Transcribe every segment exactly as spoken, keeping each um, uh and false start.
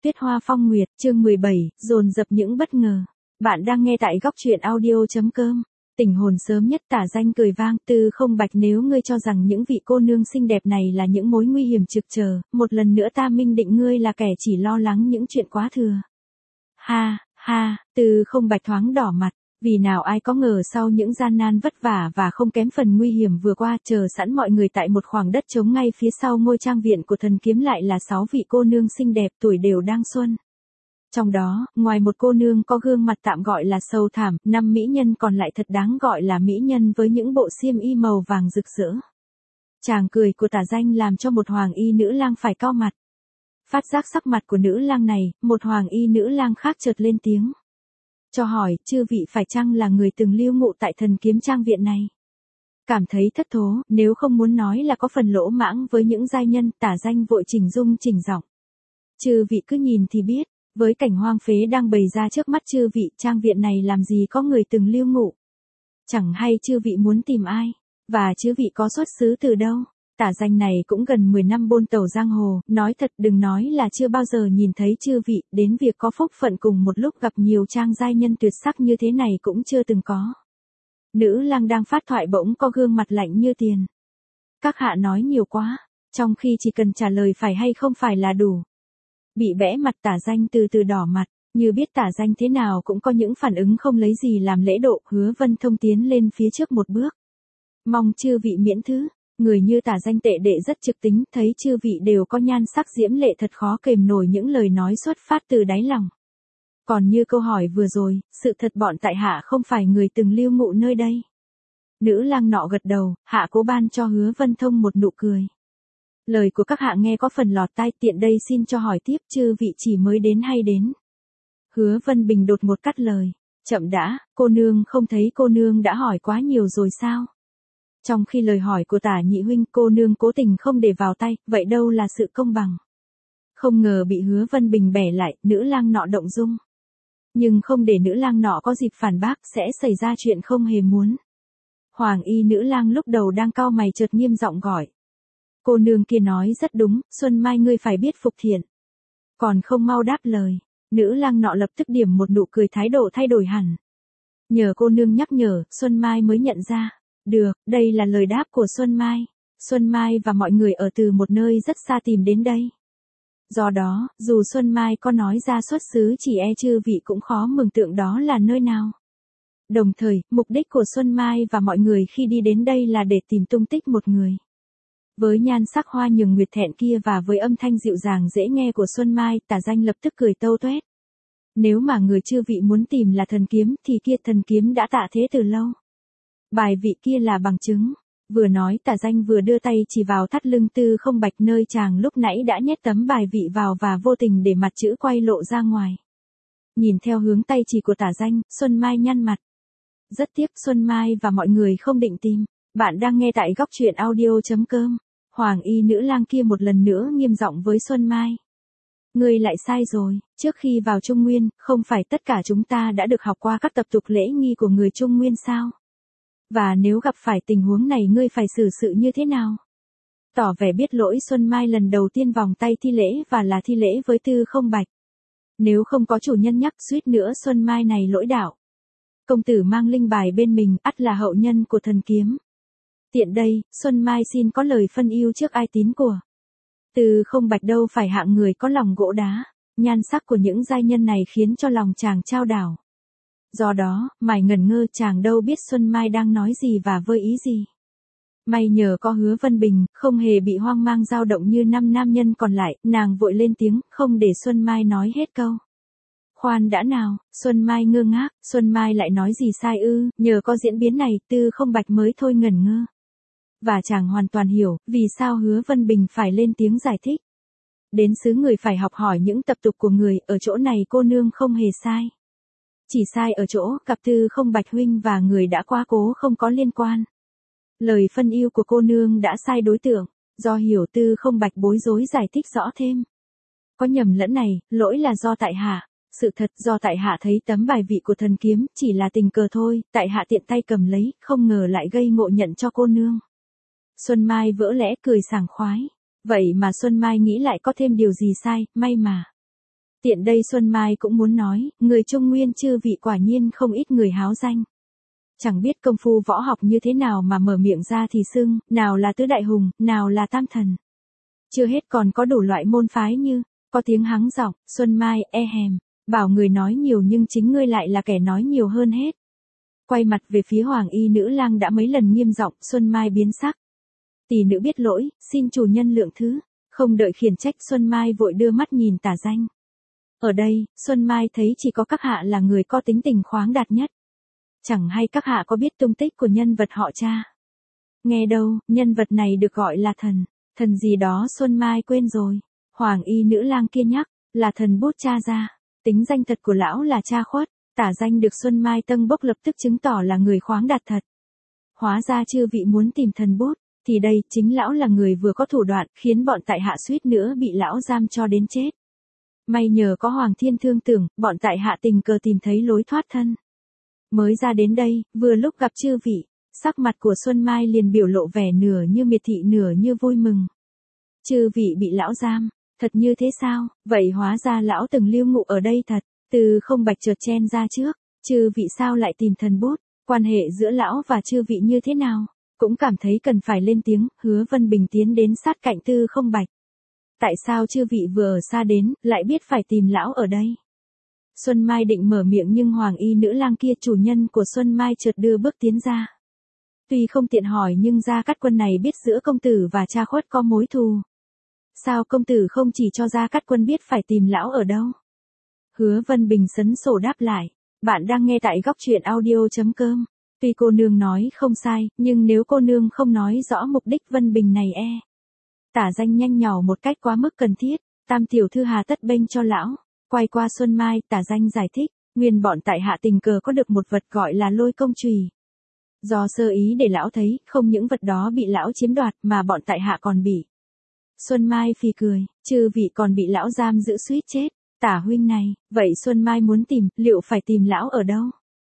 Tuyết Hoa Phong Nguyệt, chương mười bảy, dồn dập những bất ngờ. Bạn đang nghe tại góc truyện audio.com. Tình hồn sớm nhất tả danh cười vang, Tư Không Bạch, nếu ngươi cho rằng những vị cô nương xinh đẹp này là những mối nguy hiểm trực chờ, một lần nữa ta minh định ngươi là kẻ chỉ lo lắng những chuyện quá thừa. Ha, ha, Tư Không Bạch thoáng đỏ mặt. Vì nào ai có ngờ sau những gian nan vất vả và không kém phần nguy hiểm vừa qua, chờ sẵn mọi người tại một khoảng đất trống ngay phía sau ngôi trang viện của thần kiếm lại là sáu vị cô nương xinh đẹp tuổi đều đang xuân. Trong đó, ngoài một cô nương có gương mặt tạm gọi là sầu thảm, năm mỹ nhân còn lại thật đáng gọi là mỹ nhân với những bộ xiêm y màu vàng rực rỡ. Chàng cười của tả danh làm cho một hoàng y nữ lang phải cau mặt. Phát giác sắc mặt của nữ lang này, một hoàng y nữ lang khác chợt lên tiếng. Cho hỏi, chư vị phải chăng là người từng lưu ngụ tại thần kiếm trang viện này? Cảm thấy thất thố, nếu không muốn nói là có phần lỗ mãng với những giai nhân, tả danh vội chỉnh dung chỉnh giọng. Chư vị cứ nhìn thì biết, với cảnh hoang phế đang bày ra trước mắt chư vị, trang viện này làm gì có người từng lưu ngụ? Chẳng hay chư vị muốn tìm ai? Và chư vị có xuất xứ từ đâu? Tả danh này cũng gần mười năm bôn tàu giang hồ, nói thật đừng nói là chưa bao giờ nhìn thấy chư vị, đến việc có phúc phận cùng một lúc gặp nhiều trang giai nhân tuyệt sắc như thế này cũng chưa từng có. Nữ lang đang phát thoại bỗng có gương mặt lạnh như tiền. Các hạ nói nhiều quá, trong khi chỉ cần trả lời phải hay không phải là đủ. Bị bẽ mặt tả danh từ từ đỏ mặt, như biết tả danh thế nào cũng có những phản ứng không lấy gì làm lễ độ, Hứa Vân Thông tiến lên phía trước một bước. Mong chư vị miễn thứ. Người như tả danh tệ đệ rất trực tính, thấy chư vị đều có nhan sắc diễm lệ thật khó kềm nổi những lời nói xuất phát từ đáy lòng. Còn như câu hỏi vừa rồi, sự thật bọn tại hạ không phải người từng lưu ngụ nơi đây. Nữ lang nọ gật đầu, hạ cố ban cho Hứa Vân Thông một nụ cười. Lời của các hạ nghe có phần lọt tai, tiện đây xin cho hỏi tiếp, chư vị chỉ mới đến hay đến? Hứa Vân Bình đột một cắt lời, chậm đã, cô nương không thấy cô nương đã hỏi quá nhiều rồi sao? Trong khi lời hỏi của tả nhị huynh cô nương cố tình không để vào tay, vậy đâu là sự công bằng. Không ngờ bị Hứa Vân Bình bẻ lại, nữ lang nọ động dung. Nhưng không để nữ lang nọ có dịp phản bác, sẽ xảy ra chuyện không hề muốn. Hoàng y nữ lang lúc đầu đang cau mày chợt nghiêm giọng gọi. Cô nương kia nói rất đúng, Xuân Mai ngươi phải biết phục thiện. Còn không mau đáp lời, nữ lang nọ lập tức điểm một nụ cười, thái độ thay đổi hẳn. Nhờ cô nương nhắc nhở, Xuân Mai mới nhận ra. Được, đây là lời đáp của Xuân Mai. Xuân Mai và mọi người ở từ một nơi rất xa tìm đến đây. Do đó, dù Xuân Mai có nói ra xuất xứ chỉ e chư vị cũng khó mường tượng đó là nơi nào. Đồng thời, mục đích của Xuân Mai và mọi người khi đi đến đây là để tìm tung tích một người. Với nhan sắc hoa nhường nguyệt thẹn kia và với âm thanh dịu dàng dễ nghe của Xuân Mai, tả danh lập tức cười tâu tuét. Nếu mà người chư vị muốn tìm là thần kiếm thì kia thần kiếm đã tạ thế từ lâu. Bài vị kia là bằng chứng. Vừa nói tả danh vừa đưa tay chỉ vào thắt lưng Tư Không Bạch nơi chàng lúc nãy đã nhét tấm bài vị vào và vô tình để mặt chữ quay lộ ra ngoài. Nhìn theo hướng tay chỉ của tả danh, Xuân Mai nhăn mặt. Rất tiếc Xuân Mai và mọi người không định tìm. Bạn đang nghe tại góc truyện audio.com. Hoàng y nữ lang kia một lần nữa nghiêm giọng với Xuân Mai. Ngươi lại sai rồi, trước khi vào Trung Nguyên, không phải tất cả chúng ta đã được học qua các tập tục lễ nghi của người Trung Nguyên sao? Và nếu gặp phải tình huống này ngươi phải xử sự như thế nào? Tỏ vẻ biết lỗi, Xuân Mai lần đầu tiên vòng tay thi lễ và là thi lễ với Tư Không Bạch. Nếu không có chủ nhân nhắc, suýt nữa Xuân Mai này lỗi đạo. Công tử mang linh bài bên mình, ắt là hậu nhân của thần kiếm. Tiện đây, Xuân Mai xin có lời phân ưu trước ai tín của. Tư Không Bạch đâu phải hạng người có lòng gỗ đá, nhan sắc của những giai nhân này khiến cho lòng chàng chao đảo. Do đó, mải ngẩn ngơ, chàng đâu biết Xuân Mai đang nói gì và với ý gì. May nhờ có Hứa Vân Bình, không hề bị hoang mang dao động như năm nam nhân còn lại, nàng vội lên tiếng, không để Xuân Mai nói hết câu. Khoan đã nào, Xuân Mai ngơ ngác, Xuân Mai lại nói gì sai ư, nhờ có diễn biến này, Tư Không Bạch mới thôi ngẩn ngơ. Và chàng hoàn toàn hiểu, vì sao Hứa Vân Bình phải lên tiếng giải thích. Đến xứ người phải học hỏi những tập tục của người, ở chỗ này cô nương không hề sai. Chỉ sai ở chỗ, gặp Tư Không Bạch huynh và người đã quá cố không có liên quan. Lời phân ưu của cô nương đã sai đối tượng, do hiểu Tư Không Bạch bối rối giải thích rõ thêm. Có nhầm lẫn này, lỗi là do tại hạ. Sự thật do tại hạ thấy tấm bài vị của thần kiếm, chỉ là tình cờ thôi, tại hạ tiện tay cầm lấy, không ngờ lại gây ngộ nhận cho cô nương. Xuân Mai vỡ lẽ cười sảng khoái. Vậy mà Xuân Mai nghĩ lại có thêm điều gì sai, may mà. Tiện đây Xuân Mai cũng muốn nói, người Trung Nguyên chư vị quả nhiên không ít người háo danh. Chẳng biết công phu võ học như thế nào mà mở miệng ra thì xưng, nào là tứ đại hùng, nào là tam thần. Chưa hết còn có đủ loại môn phái như, có tiếng hắng giọng, Xuân Mai, e hèm, bảo người nói nhiều nhưng chính ngươi lại là kẻ nói nhiều hơn hết. Quay mặt về phía Hoàng Y nữ lang đã mấy lần nghiêm giọng, Xuân Mai biến sắc. Tỷ nữ biết lỗi, xin chủ nhân lượng thứ, không đợi khiển trách Xuân Mai vội đưa mắt nhìn Tả Danh. Ở đây, Xuân Mai thấy chỉ có các hạ là người có tính tình khoáng đạt nhất. Chẳng hay các hạ có biết tung tích của nhân vật họ Cha. Nghe đâu, nhân vật này được gọi là thần, thần gì đó Xuân Mai quên rồi. Hoàng Y nữ lang kia nhắc, là thần bút Cha ra, tính danh thật của lão là Cha Khuất. Tả Danh được Xuân Mai tâng bốc lập tức chứng tỏ là người khoáng đạt thật. Hóa ra chư vị muốn tìm thần bút, thì đây chính lão là người vừa có thủ đoạn khiến bọn tại hạ suýt nữa bị lão giam cho đến chết. May nhờ có Hoàng Thiên thương tưởng, bọn tại hạ tình cờ tìm thấy lối thoát thân. Mới ra đến đây, vừa lúc gặp chư vị, sắc mặt của Xuân Mai liền biểu lộ vẻ nửa như miệt thị nửa như vui mừng. Chư vị bị lão giam, thật như thế sao, vậy hóa ra lão từng lưu ngụ ở đây thật. Từ Không Bạch chợt chen ra trước, chư vị sao lại tìm thần bút, quan hệ giữa lão và chư vị như thế nào, cũng cảm thấy cần phải lên tiếng. Hứa Vân Bình tiến đến sát cạnh Tư Không Bạch. Tại sao chư vị vừa ở xa đến, lại biết phải tìm lão ở đây? Xuân Mai định mở miệng nhưng Hoàng Y nữ lang kia chủ nhân của Xuân Mai chợt đưa bước tiến ra. Tuy không tiện hỏi nhưng Gia Cát Quân này biết giữa công tử và Cha Khuất có mối thù. Sao công tử không chỉ cho Gia Cát Quân biết phải tìm lão ở đâu? Hứa Vân Bình sấn sổ đáp lại, bạn đang nghe tại góc truyện audio.com. Tuy cô nương nói không sai, nhưng nếu cô nương không nói rõ mục đích Vân Bình này e. Tả Danh nhanh nhỏ một cách quá mức cần thiết, Tam tiểu thư hà tất bênh cho lão. Quay qua Xuân Mai, Tả Danh giải thích, nguyên bọn tại hạ tình cờ có được một vật gọi là lôi công chùy. Do sơ ý để lão thấy, không những vật đó bị lão chiếm đoạt mà bọn tại hạ còn bị. Xuân Mai phì cười, chư vị còn bị lão giam giữ suýt chết. Tả huynh này, vậy Xuân Mai muốn tìm, liệu phải tìm lão ở đâu?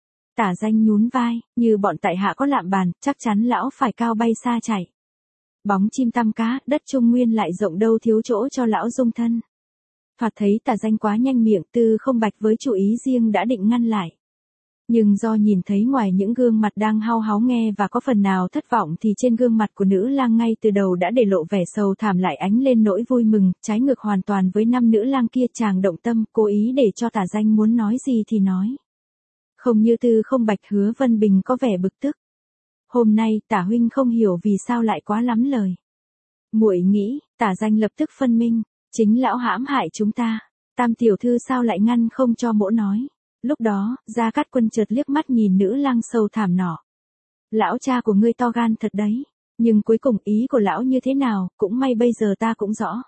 Tả Danh nhún vai, như bọn tại hạ có lạm bàn, chắc chắn lão phải cao bay xa chạy. Bóng chim tăm cá, đất Trung Nguyên lại rộng đâu thiếu chỗ cho lão dung thân. Thoạt thấy Tả Danh quá nhanh miệng, Tư Không Bạch với chủ ý riêng đã định ngăn lại. Nhưng do nhìn thấy ngoài những gương mặt đang hao háo nghe và có phần nào thất vọng thì trên gương mặt của nữ lang ngay từ đầu đã để lộ vẻ sầu thảm lại ánh lên nỗi vui mừng, trái ngược hoàn toàn với năm nữ lang kia. Chàng động tâm, cố ý để cho Tả Danh muốn nói gì thì nói. Không như Tư Không Bạch. Hứa Vân Bình có vẻ bực tức. Hôm nay Tả huynh không hiểu vì sao lại quá lắm lời. Muội nghĩ, Tả Danh lập tức phân minh, chính lão hãm hại chúng ta. Tam tiểu thư sao lại ngăn không cho mỗ nói. Lúc đó, Gia Cát Quân chợt liếc mắt nhìn nữ lang sầu thảm nọ. Lão cha của ngươi to gan thật đấy, nhưng cuối cùng ý của lão như thế nào, cũng may bây giờ ta cũng rõ.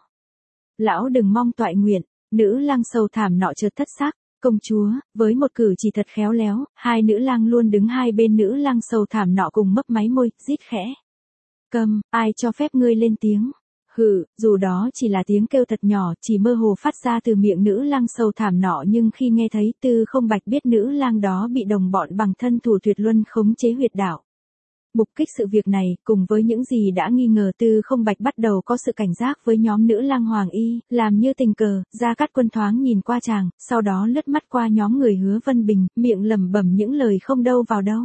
Lão đừng mong toại nguyện, nữ lang sầu thảm nọ chợt thất sắc, công chúa, với một cử chỉ thật khéo léo, hai nữ lang luôn đứng hai bên nữ lang sầu thảm nọ cùng mấp máy môi, rít khẽ. Câm, ai cho phép ngươi lên tiếng? Hừ, dù đó chỉ là tiếng kêu thật nhỏ, chỉ mơ hồ phát ra từ miệng nữ lang sầu thảm nọ, nhưng khi nghe thấy Tư Không Bạch biết nữ lang đó bị đồng bọn bằng thân thủ tuyệt luân khống chế huyệt đạo. Mục kích sự việc này, cùng với những gì đã nghi ngờ, Tư Không Bạch bắt đầu có sự cảnh giác với nhóm nữ lang Hoàng Y, làm như tình cờ. Gia Cát Quân thoáng nhìn qua chàng, sau đó lướt mắt qua nhóm người Hứa Vân Bình, miệng lẩm bẩm những lời không đâu vào đâu.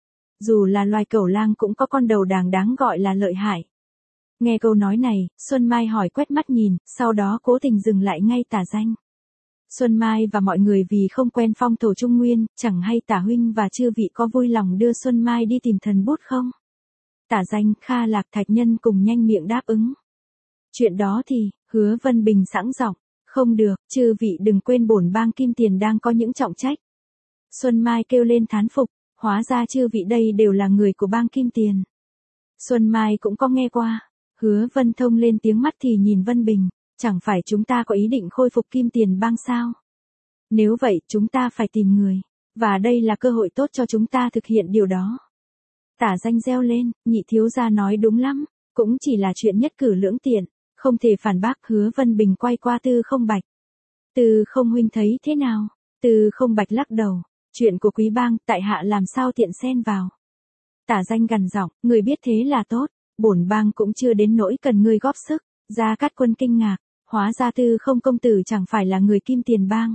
Dù là loài cẩu lang cũng có con đầu đàng đáng gọi là lợi hại. Nghe câu nói này, Xuân Mai hỏi quét mắt nhìn, sau đó cố tình dừng lại ngay Tả Danh. Xuân Mai và mọi người vì không quen phong thổ Trung Nguyên, chẳng hay Tả huynh và chư vị có vui lòng đưa Xuân Mai đi tìm thần bút không? Tả Danh, Kha Lạc Thạch Nhân cùng nhanh miệng đáp ứng. Chuyện đó thì, Hứa Vân Bình sẵn giọng, không được, chư vị đừng quên bổn bang Kim Tiền đang có những trọng trách. Xuân Mai kêu lên thán phục, hóa ra chư vị đây đều là người của bang Kim Tiền. Xuân Mai cũng có nghe qua. Hứa Vân Thông lên tiếng, mắt thì nhìn Vân Bình, chẳng phải chúng ta có ý định khôi phục Kim Tiền bang sao? Nếu vậy chúng ta phải tìm người, và đây là cơ hội tốt cho chúng ta thực hiện điều đó. Tả Danh reo lên, nhị thiếu gia nói đúng lắm, cũng chỉ là chuyện nhất cử lưỡng tiện, không thể phản bác. Hứa Vân Bình quay qua Tư Không Bạch. Tư Không huynh thấy thế nào? Tư Không Bạch lắc đầu, chuyện của quý bang, tại hạ làm sao tiện xen vào. Tả Danh gằn giọng, người biết thế là tốt. Bổn bang cũng chưa đến nỗi cần ngươi góp sức. Gia Cát Quân kinh ngạc, hóa ra Tư Không công tử chẳng phải là người Kim Tiền Bang.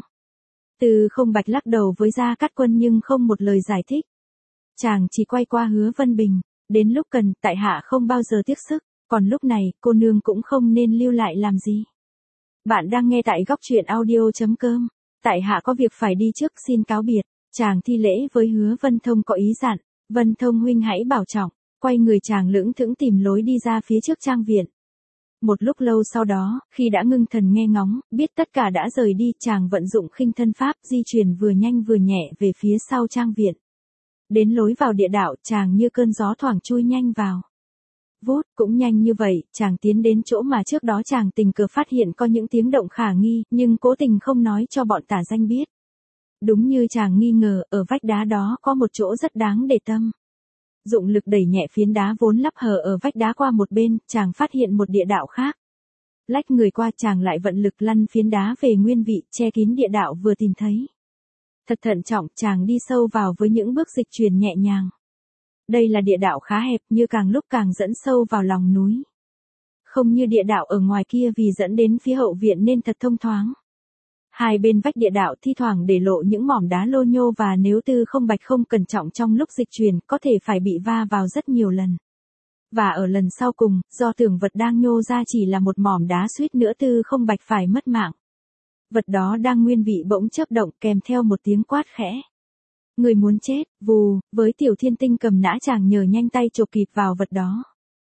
Tư Không Bạch lắc đầu với Gia Cát Quân nhưng không một lời giải thích. Chàng chỉ quay qua Hứa Vân Bình, đến lúc cần, tại hạ không bao giờ tiếc sức, còn lúc này, cô nương cũng không nên lưu lại làm gì. Bạn đang nghe tại góc truyện audio.com, tại hạ có việc phải đi trước, xin cáo biệt. Chàng thi lễ với Hứa Vân Thông có ý dặn, Vân Thông huynh hãy bảo trọng, quay người chàng lững thững tìm lối đi ra phía trước trang viện. Một lúc lâu sau đó, khi đã ngưng thần nghe ngóng, biết tất cả đã rời đi, chàng vận dụng khinh thân pháp, di chuyển vừa nhanh vừa nhẹ về phía sau trang viện. Đến lối vào địa đạo, chàng như cơn gió thoảng chui nhanh vào. Vút, cũng nhanh như vậy, chàng tiến đến chỗ mà trước đó chàng tình cờ phát hiện có những tiếng động khả nghi, nhưng cố tình không nói cho bọn tả danh biết. Đúng như chàng nghi ngờ, ở vách đá đó có một chỗ rất đáng để tâm. Dụng lực đẩy nhẹ phiến đá vốn lắp hở ở vách đá qua một bên, chàng phát hiện một địa đạo khác. Lách người qua, chàng lại vận lực lăn phiến đá về nguyên vị, che kín địa đạo vừa tìm thấy. Thật thận trọng, chàng đi sâu vào với những bước dịch chuyển nhẹ nhàng. Đây là địa đạo khá hẹp, như càng lúc càng dẫn sâu vào lòng núi. Không như địa đạo ở ngoài kia vì dẫn đến phía hậu viện nên thật thông thoáng. Hai bên vách địa đạo thi thoảng để lộ những mỏm đá lô nhô và nếu Tư Không Bạch không cẩn trọng trong lúc dịch chuyển, có thể phải bị va vào rất nhiều lần. Và ở lần sau cùng, do tưởng vật đang nhô ra chỉ là một mỏm đá, suýt nữa Tư Không Bạch phải mất mạng. Vật đó đang nguyên vị bỗng chớp động kèm theo một tiếng quát khẽ. Người muốn chết, vù, với Tiểu Thiên Tinh cầm nã, chàng nhờ nhanh tay chộp kịp vào vật đó.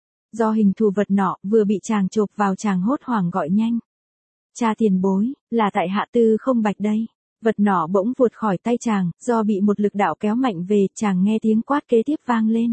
Do hình thù vật nọ vừa bị chàng chộp vào, chàng hốt hoảng gọi nhanh. Cha tiền bối, là tại hạ Tư Không Bạch đây. Vật nọ bỗng vụt khỏi tay chàng, do bị một lực đạo kéo mạnh về, chàng nghe tiếng quát kế tiếp vang lên.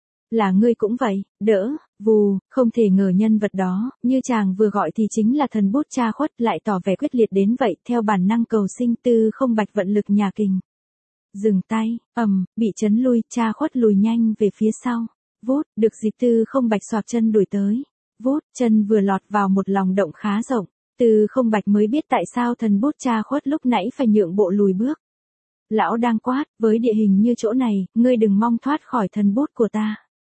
Là ngươi cũng vậy, đỡ, vù, không thể ngờ nhân vật đó, như chàng vừa gọi thì chính là thần bút Cha Khuất, lại tỏ vẻ quyết liệt đến vậy, theo bản năng cầu sinh. Tư Không Bạch vận lực nhà kình. Dừng tay, ầm, bị chấn lui, Cha Khuất lùi nhanh về phía sau. Vút, được dịp Tư Không Bạch xoạc chân đuổi tới. Vút, chân vừa lọt vào một lòng động khá rộng. Tư Không Bạch mới biết tại sao thần bút Cha Khuất lúc nãy phải nhượng bộ lùi bước. Lão đang quát, với địa hình như chỗ này, ngươi đừng mong thoát khỏi thần bút của ta.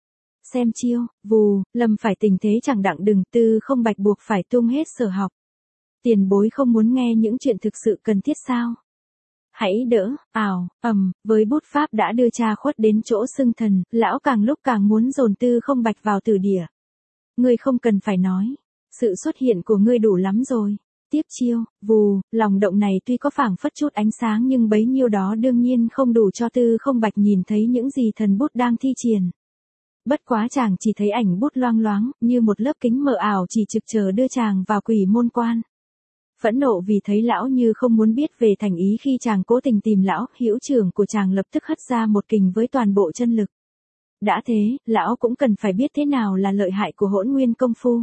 Xem chiêu, vù, lâm phải tình thế chẳng đặng đừng, Tư Không Bạch buộc phải tung hết sở học. Tiền bối không muốn nghe những chuyện thực sự cần thiết sao? Hãy đỡ, ảo, ầm, với bút pháp đã đưa Cha Khuất đến chỗ xưng thần, lão càng lúc càng muốn dồn Tư Không Bạch vào tử địa. Ngươi không cần phải nói. Sự xuất hiện của ngươi đủ lắm rồi. Tiếp chiêu, vù, lòng động này tuy có phảng phất chút ánh sáng nhưng bấy nhiêu đó đương nhiên không đủ cho Tư Không Bạch nhìn thấy những gì thần bút đang thi triển. Bất quá chàng chỉ thấy ảnh bút loang loáng, như một lớp kính mờ ảo chỉ trực chờ đưa chàng vào quỷ môn quan. Phẫn nộ vì thấy lão như không muốn biết về thành ý khi chàng cố tình tìm lão, hữu trưởng của chàng lập tức hất ra một kình với toàn bộ chân lực. Đã thế, lão cũng cần phải biết thế nào là lợi hại của Hỗn Nguyên công phu.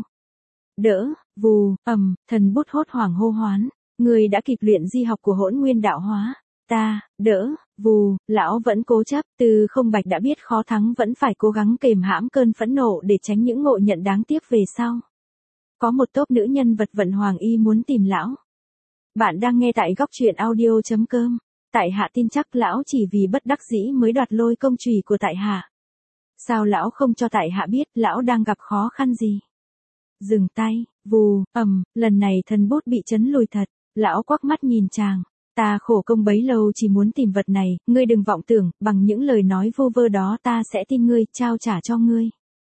Đỡ, vù, ầm, thần bút hốt hoảng hô hoán, người đã kịp luyện di học của Hỗn Nguyên đạo hóa. Ta, đỡ, vù, lão vẫn cố chấp, Tư Không Bạch đã biết khó thắng vẫn phải cố gắng kềm hãm cơn phẫn nộ để tránh những ngộ nhận đáng tiếc về sau. Có một tốp nữ nhân vật vận hoàng y muốn tìm lão. Bạn đang nghe tại góc truyện audio.com, tại hạ tin chắc lão chỉ vì bất đắc dĩ mới đoạt lôi công chùy của tại hạ. Sao lão không cho tại hạ biết lão đang gặp khó khăn gì? Dừng tay, vù, ầm, lần này thần bút bị chấn lùi thật, lão quắc mắt nhìn chàng. Ta khổ công bấy lâu chỉ muốn tìm vật này, ngươi đừng vọng tưởng, bằng những lời nói vô vơ đó ta sẽ tin ngươi, trao trả cho ngươi.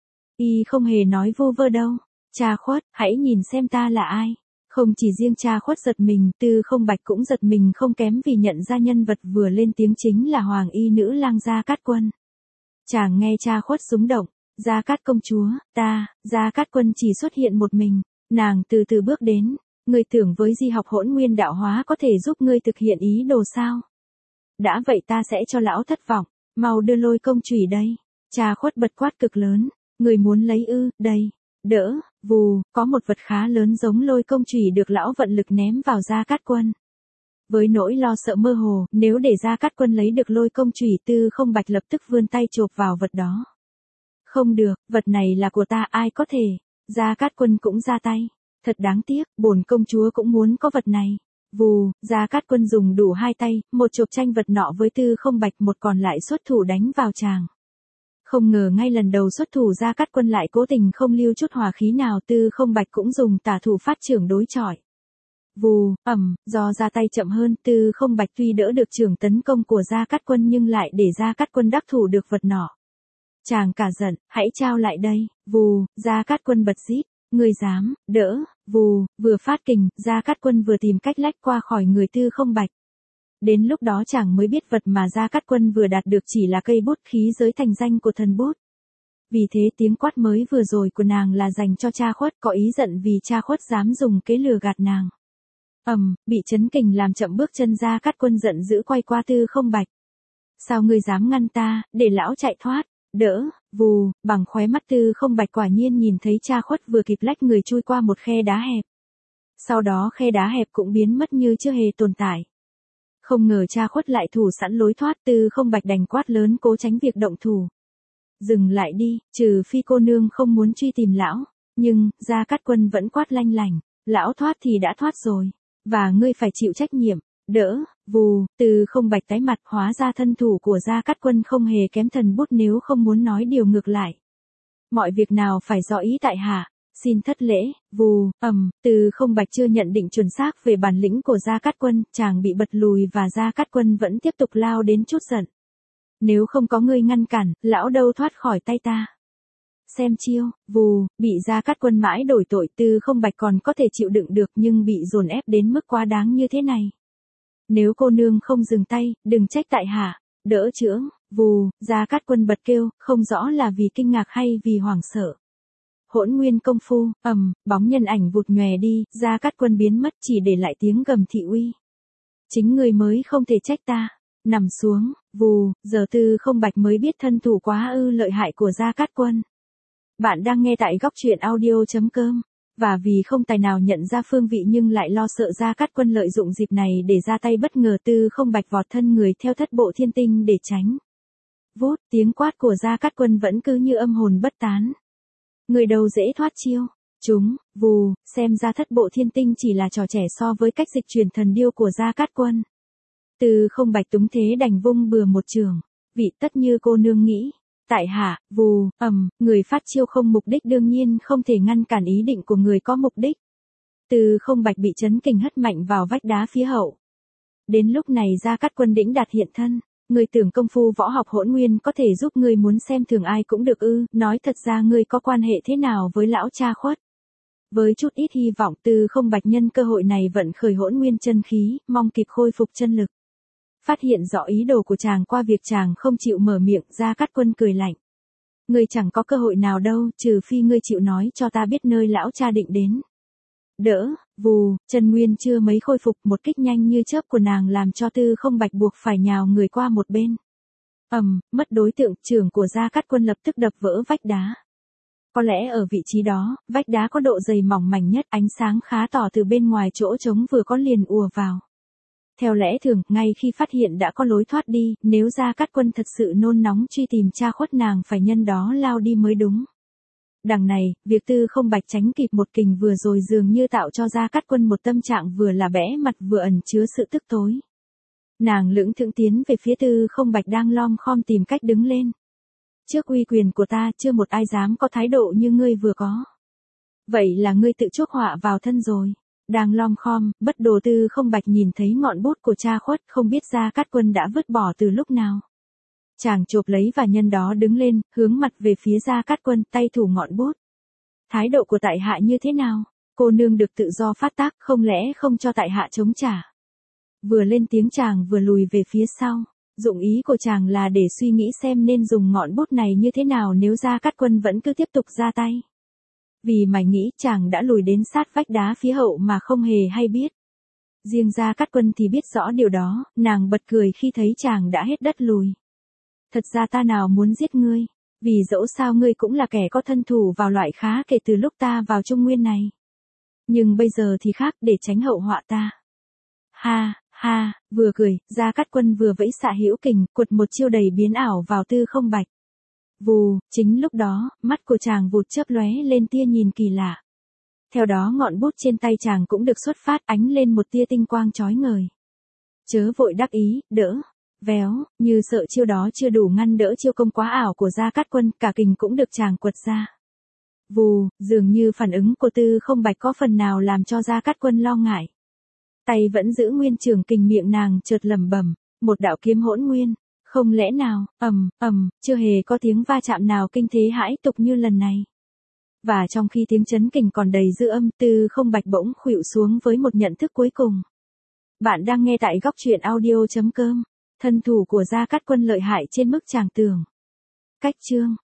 Y không hề nói vô vơ đâu. Cha Khuất, hãy nhìn xem ta là ai. Không chỉ riêng Cha Khuất giật mình, Tư Không Bạch cũng giật mình không kém vì nhận ra nhân vật vừa lên tiếng chính là hoàng y nữ lang Gia Cát Quân. Chàng nghe Cha Khuất rúng động, Gia Cát công chúa, ta, Gia Cát Quân chỉ xuất hiện một mình, nàng từ từ bước đến. Ngươi tưởng với di học Hỗn Nguyên đạo hóa có thể giúp ngươi thực hiện ý đồ sao? Đã vậy ta sẽ cho lão thất vọng, mau đưa lôi công chùy đây. Cha Khuất bật quát cực lớn, người muốn lấy ư, đây, đỡ, vù, có một vật khá lớn giống lôi công chùy được lão vận lực ném vào Gia Cát Quân. Với nỗi lo sợ mơ hồ, nếu để Gia Cát Quân lấy được lôi công chùy, Tư Không Bạch lập tức vươn tay chộp vào vật đó. Không được, vật này là của ta, ai có thể. Gia Cát Quân cũng ra tay. Thật đáng tiếc, bổn công chúa cũng muốn có vật này. Vù, Gia Cát Quân dùng đủ hai tay, một chộp tranh vật nọ với Tư Không Bạch, một còn lại xuất thủ đánh vào chàng. Không ngờ ngay lần đầu xuất thủ Gia Cát Quân lại cố tình không lưu chút hòa khí nào, Tư Không Bạch cũng dùng tả thủ phát trưởng đối chọi. Vù, ầm, do ra tay chậm hơn, Tư Không Bạch tuy đỡ được trưởng tấn công của Gia Cát Quân nhưng lại để Gia Cát Quân đắc thủ được vật nọ. Chàng cả giận, hãy trao lại đây, vù, Gia Cát Quân bật rít, người dám, đỡ, vù, vừa phát kình, Gia Cát Quân vừa tìm cách lách qua khỏi người Tư Không Bạch. Đến lúc đó chàng mới biết vật mà Gia Cát Quân vừa đạt được chỉ là cây bút khí giới thành danh của thần bút. Vì thế tiếng quát mới vừa rồi của nàng là dành cho Cha Khuất, có ý giận vì Cha Khuất dám dùng kế lừa gạt nàng. Ầm, bị chấn kình làm chậm bước chân Gia Cát Quân giận dữ quay qua Tư Không Bạch. Sao ngươi dám ngăn ta, để lão chạy thoát, đỡ, vù, bằng khóe mắt Tư Không Bạch quả nhiên nhìn thấy Cha Khuất vừa kịp lách người chui qua một khe đá hẹp. Sau đó khe đá hẹp cũng biến mất như chưa hề tồn tại. Không ngờ Cha Khuất lại thủ sẵn lối thoát, Tư Không Bạch đành quát lớn cố tránh việc động thủ. Dừng lại đi, trừ phi cô nương không muốn truy tìm lão, nhưng, Gia Cát Quân vẫn quát lanh lành, lão thoát thì đã thoát rồi, và ngươi phải chịu trách nhiệm, đỡ, vù, Tư Không Bạch tái mặt, hóa ra thân thủ của Gia Cát Quân không hề kém thần bút nếu không muốn nói điều ngược lại. Mọi việc nào phải do ý tại hạ. Xin thất lễ, vù, ầm, Tư Không Bạch chưa nhận định chuẩn xác về bản lĩnh của Gia Cát Quân, chàng bị bật lùi và Gia Cát Quân vẫn tiếp tục lao đến chút giận. Nếu không có ngươi ngăn cản, lão đâu thoát khỏi tay ta. Xem chiêu, vù, bị Gia Cát Quân mãi đổi tội, Tư Không Bạch còn có thể chịu đựng được nhưng bị dồn ép đến mức quá đáng như thế này. Nếu cô nương không dừng tay, đừng trách tại hạ, đỡ chưởng, vù, Gia Cát Quân bật kêu, không rõ là vì kinh ngạc hay vì hoảng sợ. Hỗn nguyên công phu, ầm, bóng nhân ảnh vụt nhòe đi, Gia Cát Quân biến mất chỉ để lại tiếng gầm thị uy. Chính người mới không thể trách ta. Nằm xuống, vù, giờ Tư Không Bạch mới biết thân thủ quá ư lợi hại của Gia Cát Quân. Bạn đang nghe tại góc truyện audio chấm com, và vì không tài nào nhận ra phương vị nhưng lại lo sợ Gia Cát Quân lợi dụng dịp này để ra tay bất ngờ, Tư Không Bạch vọt thân người theo thất bộ thiên tinh để tránh. Vút, tiếng quát của Gia Cát Quân vẫn cứ như âm hồn bất tán. Người đầu dễ thoát chiêu, chúng, vù, xem ra thất bộ thiên tinh chỉ là trò trẻ so với cách dịch chuyển thần điêu của Gia Cát Quân. Tư Không Bạch túng thế đành vung bừa một trường, vị tất như cô nương nghĩ, tại hạ, vù, ầm, người phát chiêu không mục đích đương nhiên không thể ngăn cản ý định của người có mục đích. Tư Không Bạch bị chấn kình hất mạnh vào vách đá phía hậu. Đến lúc này Gia Cát Quân đĩnh đạt hiện thân. Ngươi tưởng công phu võ học hỗn nguyên có thể giúp ngươi muốn xem thường ai cũng được ư, nói thật ra ngươi có quan hệ thế nào với lão Cha Khuất. Với chút ít hy vọng, Tư Không Bạch nhân cơ hội này vận khởi hỗn nguyên chân khí, mong kịp khôi phục chân lực. Phát hiện rõ ý đồ của chàng qua việc chàng không chịu mở miệng, Gia Cát Quân cười lạnh. Ngươi chẳng có cơ hội nào đâu, trừ phi ngươi chịu nói cho ta biết nơi lão cha định đến. Đỡ, vù, chân nguyên chưa mấy khôi phục, một kích nhanh như chớp của nàng làm cho Tư Không Bạch buộc phải nhào người qua một bên. Ầm, mất đối tượng, trưởng của Gia Cát Quân lập tức đập vỡ vách đá. Có lẽ ở vị trí đó, vách đá có độ dày mỏng mảnh nhất, ánh sáng khá tỏ từ bên ngoài chỗ trống vừa có liền ùa vào. Theo lẽ thường, ngay khi phát hiện đã có lối thoát đi, nếu Gia Cát Quân thật sự nôn nóng truy tìm Cha Khuất nàng phải nhân đó lao đi mới đúng. Đằng này, việc Tư Không Bạch tránh kịp một kình vừa rồi dường như tạo cho Gia Cát Quân một tâm trạng vừa là bẽ mặt vừa ẩn chứa sự tức tối. Nàng lững thững tiến về phía Tư Không Bạch đang lom khom tìm cách đứng lên. Trước uy quyền của ta, chưa một ai dám có thái độ như ngươi vừa có. Vậy là ngươi tự chuốc họa vào thân rồi. Đang lom khom, bất đồ Tư Không Bạch nhìn thấy ngọn bút của Cha Khuất, không biết Gia Cát Quân đã vứt bỏ từ lúc nào. Chàng chộp lấy và nhân đó đứng lên, hướng mặt về phía Gia Cát Quân, tay thủ ngọn bút. Thái độ của tại hạ như thế nào? Cô nương được tự do phát tác, không lẽ không cho tại hạ chống trả? Vừa lên tiếng chàng vừa lùi về phía sau. Dụng ý của chàng là để suy nghĩ xem nên dùng ngọn bút này như thế nào nếu Gia Cát Quân vẫn cứ tiếp tục ra tay. Vì mày nghĩ chàng đã lùi đến sát vách đá phía hậu mà không hề hay biết. Riêng Gia Cát Quân thì biết rõ điều đó, nàng bật cười khi thấy chàng đã hết đất lùi. Thật ra ta nào muốn giết ngươi, vì dẫu sao ngươi cũng là kẻ có thân thủ vào loại khá kể từ lúc ta vào Trung Nguyên này. Nhưng bây giờ thì khác, để tránh hậu họa ta. Ha, ha, vừa cười, Gia Cát Quân vừa vẫy xạ hữu kình, quật một chiêu đầy biến ảo vào Tư Không Bạch. Vù, chính lúc đó, mắt của chàng vụt chớp lóe lên tia nhìn kỳ lạ. Theo đó ngọn bút trên tay chàng cũng được xuất phát ánh lên một tia tinh quang chói ngời. Chớ vội đắc ý, đỡ. Véo, như sợ chiêu đó chưa đủ ngăn đỡ chiêu công quá ảo của Gia Cát Quân, cả kình cũng được chàng quật ra. Vù, dường như phản ứng của Tư Không Bạch có phần nào làm cho Gia Cát Quân lo ngại. Tay vẫn giữ nguyên trường kình, miệng nàng chợt lẩm bẩm, một đạo kiếm hỗn nguyên, không lẽ nào, ầm, ầm, chưa hề có tiếng va chạm nào kinh thế hãi tục như lần này. Và trong khi tiếng chấn kình còn đầy dư âm, Tư Không Bạch bỗng khuỵu xuống với một nhận thức cuối cùng. Bạn đang nghe tại góc truyện audio chấm com. Thân thủ của Gia Cát Quân lợi hại trên mức chàng tưởng. Cách chương